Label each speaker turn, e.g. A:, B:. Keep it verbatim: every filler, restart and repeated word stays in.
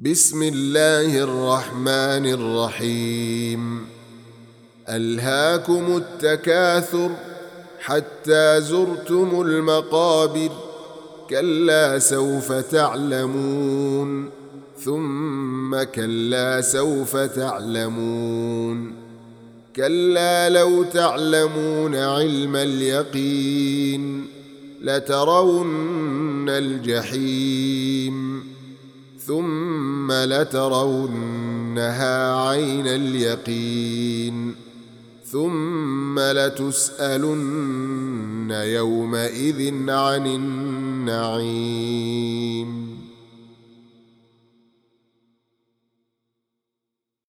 A: بسم الله الرحمن الرحيم. ألهاكم التكاثر حتى زرتم المقابر، كلا سوف تعلمون ثم كلا سوف تعلمون، كلا لو تعلمون علم اليقين لترون الجحيم ثم لترونها عين اليقين ثم لتسألن يومئذ عن النعيم.